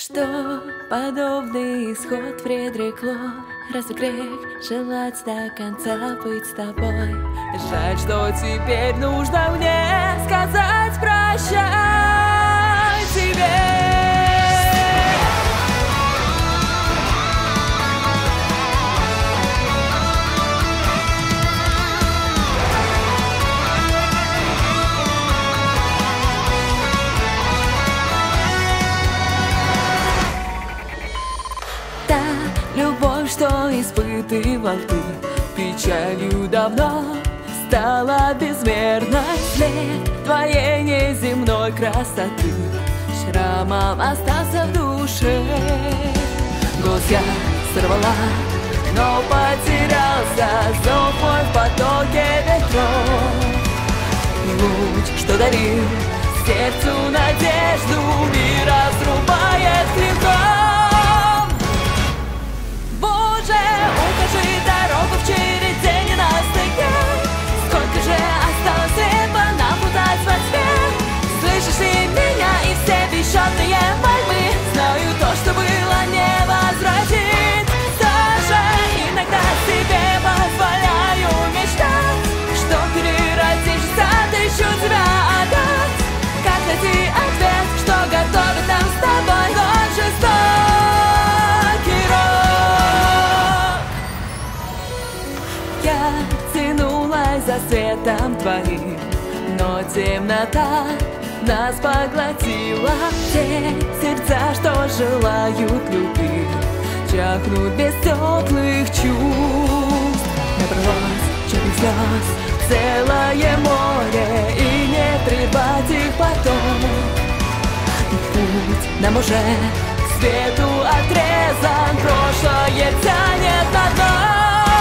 Что подобный исход предрекло, разве грех желать до конца быть с тобой? Жаль, что теперь нужно мне сказать прощай тебе. Любовь, что испытывал ты, печалью давно стала безмерной. След твоей неземной красоты шрамом остался в душе. Голос я сорвала, но потерялся зов мой в потоке ветров. И луч, что дарил сердцу надежду, мир разрубает клинком. Укажи дорогу в череде ненастных дней. Сколько же осталось слепо нам плутать во тьме? Слышишь ли меня и все бесчетные мольбы? Знаю, то, что было, не возвратить. Даже иногда себе позволяю мечтать, что переродишься, тысячу тебя отдать. Как найти ответ, что готовит нам с тобой ночь жестокий рок? Я тянулась за светом твоим, но темнота нас поглотила. Те сердца, что желают любви, чахнут без теплых чувств. Набралось черных слез целое море, и не прервать их потом. Путь нам уже к свету отрезан, прошлое тянет на дно.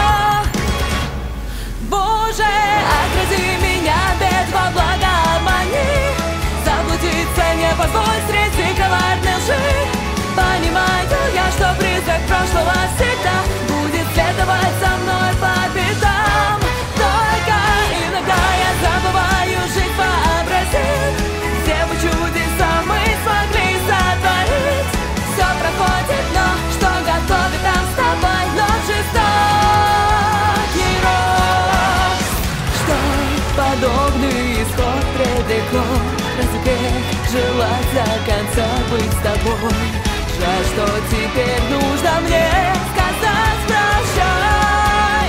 Боже, отрази меня, бед во благо обмани. Заблудиться не позволь среди коварной лжи. Понимаю я, что призрак прошлого всегда будет следовать за мной по пятам. Только иногда я забываю жить вообразить, где бы чудеса мы смогли сотворить. Все проходит, но что готовит нам с тобой ночь жестокий рок? Подобный исход предрекло, разве грех желать до конца быть с тобой? Жаль, что теперь нужно мне сказать прощай,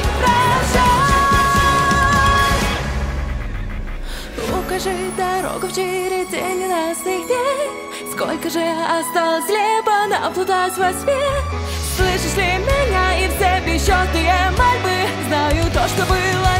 прощай. Укажи дорогу в череде ненастных дней. Сколько же осталось слепо нам плутать во тьме? Слышишь ли меня и все бесчетные мольбы? Знаю, то, что было,